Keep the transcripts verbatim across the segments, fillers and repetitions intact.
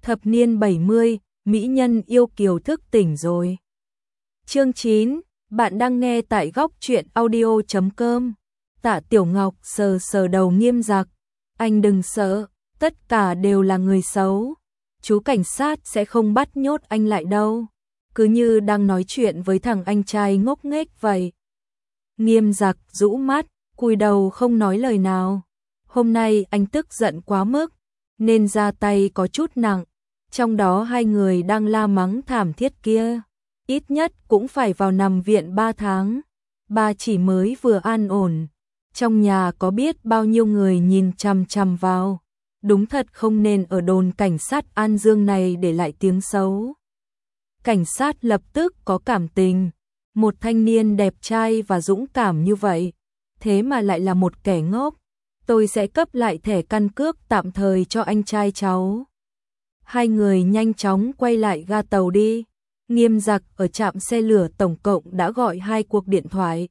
Thập niên bảy mươi, mỹ nhân yêu kiều thức tỉnh rồi. Chương chín, bạn đang nghe tại góc truyện audio chấm com. Tạ Tiểu Ngọc sờ sờ đầu Nghiêm Giặc, anh đừng sợ, tất cả đều là người xấu. Chú cảnh sát sẽ không bắt nhốt anh lại đâu. Cứ như đang nói chuyện với thằng anh trai ngốc nghếch vậy. Nghiêm Giặc rũ mắt, cúi đầu không nói lời nào. Hôm nay anh tức giận quá mức, nên ra tay có chút nặng. Trong đó hai người đang la mắng thảm thiết kia, ít nhất cũng phải vào nằm viện ba tháng. Ba chỉ mới vừa an ổn, trong nhà có biết bao nhiêu người nhìn chằm chằm vào. Đúng thật không nên ở đồn cảnh sát An Dương này để lại tiếng xấu. Cảnh sát lập tức có cảm tình, một thanh niên đẹp trai và dũng cảm như vậy, thế mà lại là một kẻ ngốc. Tôi sẽ cấp lại thẻ căn cước tạm thời cho anh trai cháu. Hai người nhanh chóng quay lại ga tàu đi. Nghiêm Giặc ở trạm xe lửa tổng cộng đã gọi hai cuộc điện thoại.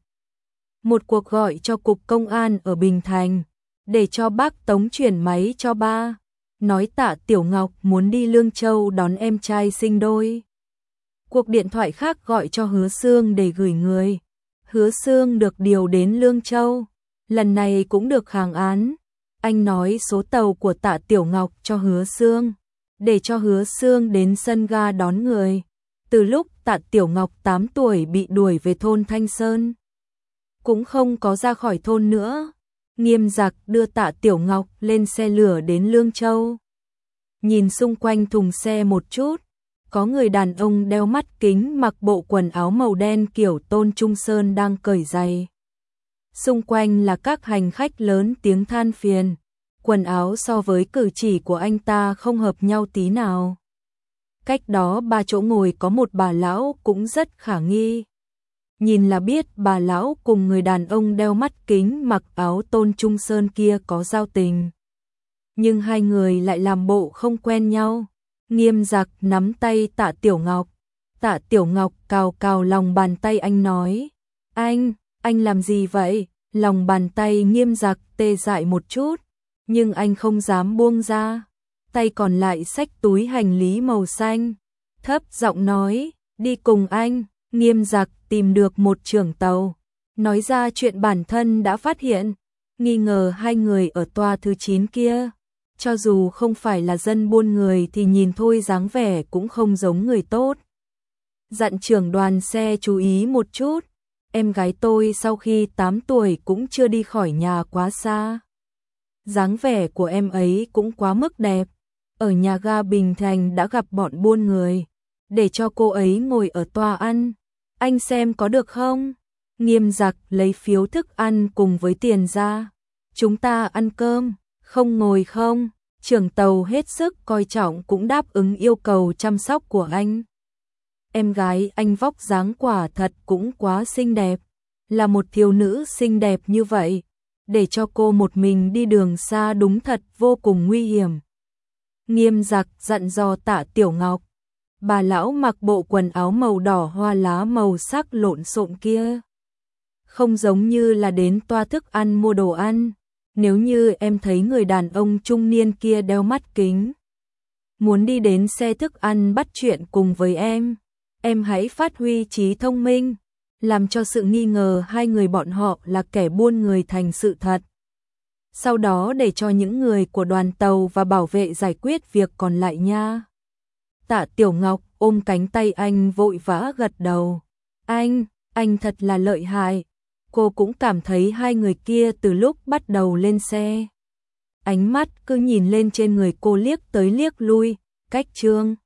Một cuộc gọi cho cục công an ở Bình Thành, để cho bác Tống chuyển máy cho ba, nói Tạ Tiểu Ngọc muốn đi Lương Châu đón em trai sinh đôi. Cuộc điện thoại khác gọi cho Hứa Sương để gửi người. Hứa Sương được điều đến Lương Châu, lần này cũng được kháng án. Anh nói số tàu của Tạ Tiểu Ngọc cho Hứa Sương, để cho Hứa Sương đến sân ga đón người. Từ lúc Tạ Tiểu Ngọc tám tuổi bị đuổi về thôn Thanh Sơn, cũng không có ra khỏi thôn nữa. Nghiêm Giặc đưa Tạ Tiểu Ngọc lên xe lửa đến Lương Châu. Nhìn xung quanh thùng xe một chút, có người đàn ông đeo mắt kính mặc bộ quần áo màu đen kiểu Tôn Trung Sơn đang cởi giày. Xung quanh là các hành khách lớn tiếng than phiền, quần áo so với cử chỉ của anh ta không hợp nhau tí nào. Cách đó ba chỗ ngồi có một bà lão cũng rất khả nghi. Nhìn là biết bà lão cùng người đàn ông đeo mắt kính mặc áo Tôn Trung Sơn kia có giao tình. Nhưng hai người lại làm bộ không quen nhau. Nghiêm Giặc nắm tay Tạ Tiểu Ngọc. Tạ Tiểu Ngọc cào cào lòng bàn tay anh nói: Anh, anh làm gì vậy? Lòng bàn tay Nghiêm Giặc tê dại một chút, nhưng anh không dám buông ra. Tay còn lại xách túi hành lý màu xanh, thấp giọng nói: Đi cùng anh. Nghiêm Giặc tìm được một trưởng tàu, nói ra chuyện bản thân đã phát hiện, nghi ngờ hai người ở toa thứ chín kia. Cho dù không phải là dân buôn người thì nhìn thôi dáng vẻ cũng không giống người tốt. Dặn trưởng đoàn xe chú ý một chút, em gái tôi sau khi tám tuổi cũng chưa đi khỏi nhà quá xa. Dáng vẻ của em ấy cũng quá mức đẹp. Ở nhà ga Bình Thành đã gặp bọn buôn người, để cho cô ấy ngồi ở toa ăn. Anh xem có được không? Nghiêm Giặc lấy phiếu thức ăn cùng với tiền ra. Chúng ta ăn cơm, không ngồi không? Trưởng tàu hết sức coi trọng cũng đáp ứng yêu cầu chăm sóc của anh. Em gái anh vóc dáng quả thật cũng quá xinh đẹp. Là một thiếu nữ xinh đẹp như vậy, để cho cô một mình đi đường xa đúng thật vô cùng nguy hiểm. Nghiêm Giặc dặn dò Tạ Tiểu Ngọc. Bà lão mặc bộ quần áo màu đỏ hoa lá màu sắc lộn xộn kia, không giống như là đến toa thức ăn mua đồ ăn. Nếu như em thấy người đàn ông trung niên kia đeo mắt kính, muốn đi đến xe thức ăn bắt chuyện cùng với em, em hãy phát huy trí thông minh, làm cho sự nghi ngờ hai người bọn họ là kẻ buôn người thành sự thật. Sau đó để cho những người của đoàn tàu và bảo vệ giải quyết việc còn lại nha. Tạ Tiểu Ngọc ôm cánh tay anh vội vã gật đầu. Anh, anh thật là lợi hại. Cô cũng cảm thấy hai người kia từ lúc bắt đầu lên xe, ánh mắt cứ nhìn lên trên người cô liếc tới liếc lui, cách Trương